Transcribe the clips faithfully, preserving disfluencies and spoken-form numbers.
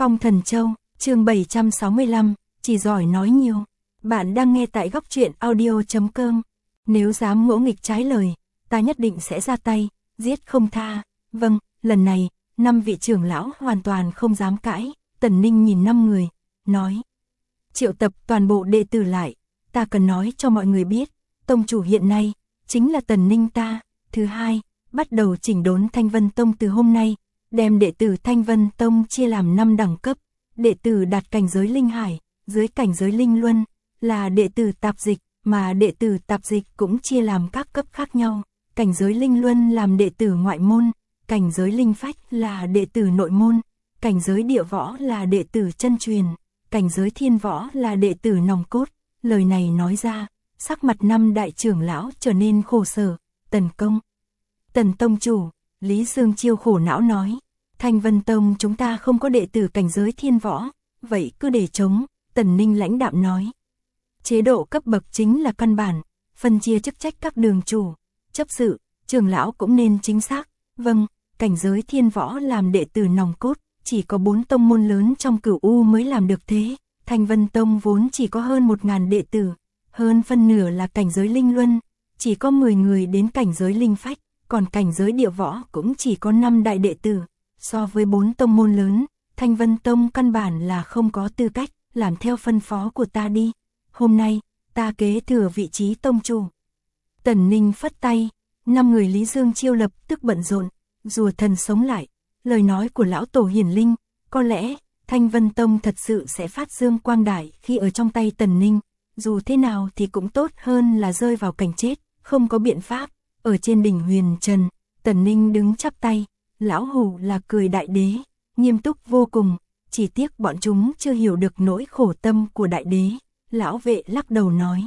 Phong Thần Châu, chương bảy trăm sáu mươi lăm, chỉ giỏi nói nhiều. Bạn đang nghe tại góc truyện audio chấm com. Nếu dám ngỗ nghịch trái lời, ta nhất định sẽ ra tay, giết không tha. Vâng, lần này, năm vị trưởng lão hoàn toàn không dám cãi. Tần Ninh nhìn năm người, nói. Triệu tập toàn bộ đệ tử lại, ta cần nói cho mọi người biết, tông chủ hiện nay, chính là Tần Ninh ta. Thứ hai, bắt đầu chỉnh đốn Thanh Vân Tông từ hôm nay, đem đệ tử Thanh Vân Tông chia làm năm đẳng cấp. Đệ tử đạt cảnh giới linh hải, dưới cảnh giới linh luân, là đệ tử tạp dịch, mà đệ tử tạp dịch cũng chia làm các cấp khác nhau. Cảnh giới linh luân làm đệ tử ngoại môn, cảnh giới linh phách là đệ tử nội môn, cảnh giới địa võ là đệ tử chân truyền, cảnh giới thiên võ là đệ tử nòng cốt. Lời này nói ra, sắc mặt năm đại trưởng lão trở nên khổ sở. Tần công, Tần tông chủ, Lý Dương Chiêu khổ não nói, Thanh Vân Tông chúng ta không có đệ tử cảnh giới thiên võ, vậy cứ để trống. Tần Ninh lãnh đạm nói, chế độ cấp bậc chính là căn bản, phân chia chức trách các đường chủ, chấp sự, trưởng lão cũng nên chính xác. Vâng, cảnh giới thiên võ làm đệ tử nòng cốt, chỉ có bốn tông môn lớn trong Cửu U mới làm được thế. Thanh Vân Tông vốn chỉ có hơn một ngàn đệ tử, hơn phân nửa là cảnh giới linh luân, chỉ có mười người đến cảnh giới linh phách, còn cảnh giới địa võ cũng chỉ có năm đại đệ tử. So với bốn tông môn lớn, Thanh Vân Tông căn bản là không có tư cách, làm theo phân phó của ta đi. Hôm nay, ta kế thừa vị trí tông chủ. Tần Ninh phất tay, năm người Lý Dương Chiêu lập tức bận rộn, rùa thần sống lại. Lời nói của lão tổ hiển linh, có lẽ Thanh Vân Tông thật sự sẽ phát dương quang đại khi ở trong tay Tần Ninh. Dù thế nào thì cũng tốt hơn là rơi vào cảnh chết, không có biện pháp. Ở trên đỉnh huyền trần, Tần Ninh đứng chắp tay, lão hủ là cười đại đế, nghiêm túc vô cùng, chỉ tiếc bọn chúng chưa hiểu được nỗi khổ tâm của đại đế. Lão vệ lắc đầu nói,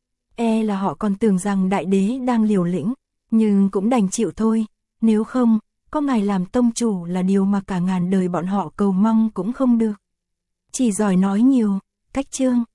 e là họ còn tưởng rằng đại đế đang liều lĩnh, nhưng cũng đành chịu thôi, nếu không, có ngài làm tông chủ là điều mà cả ngàn đời bọn họ cầu mong cũng không được. Chỉ giỏi nói nhiều, cách chương.